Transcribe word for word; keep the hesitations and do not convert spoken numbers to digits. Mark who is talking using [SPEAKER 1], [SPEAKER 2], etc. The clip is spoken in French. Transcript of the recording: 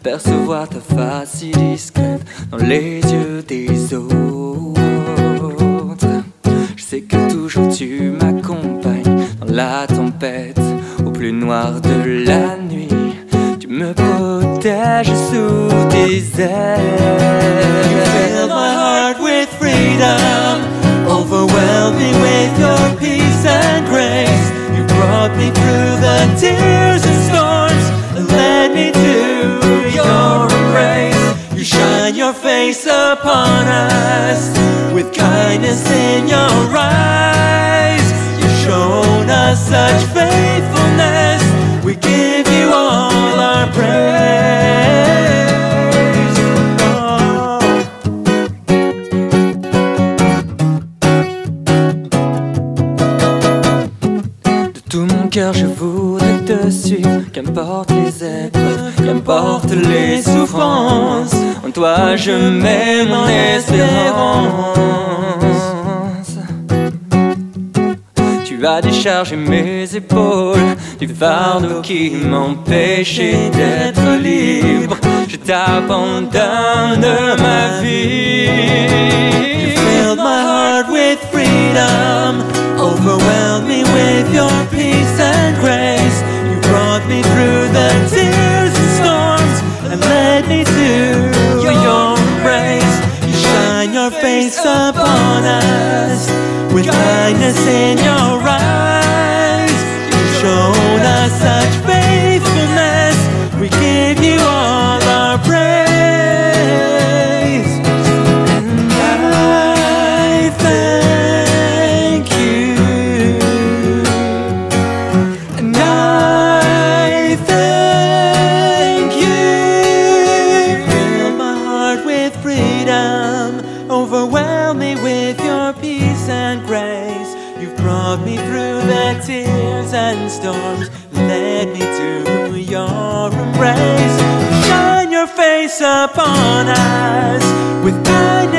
[SPEAKER 1] Apercevoir ta face si discrète dans les yeux des autres. Je sais que toujours tu m'accompagnes dans la tempête, au plus noir de la nuit. Tu me protèges sous tes ailes.
[SPEAKER 2] You fill my heart with freedom, overwhelm me with your peace and grace. You brought me through the tears and storms and led me to your embrace. You shine your face upon us with kindness in your eyes. You've shown us such faithfulness. We give you all our praise. Oh.
[SPEAKER 1] De tout mon cœur je voudrais te suivre, qu'importe les épreuves, qu'importe les souffrances, en toi je mets mon espérance. Tu as déchargé mes épaules du fardeau qui m'empêchait d'être libre. Je t'abandonne ma vie.
[SPEAKER 2] You filled my heart with freedom, overwhelmed me with your peace and grace. You brought me through the tears and storms and led me to your embrace. You shine your face upon us with kindness in your eyes. You've shown us such faithfulness. We give you all our praise. And I thank you. And I thank you. Fill my heart with freedom, overwhelm me with your peace and grace. You've brought me through the tears and storms, led me to your embrace. Shine your face upon us with kindness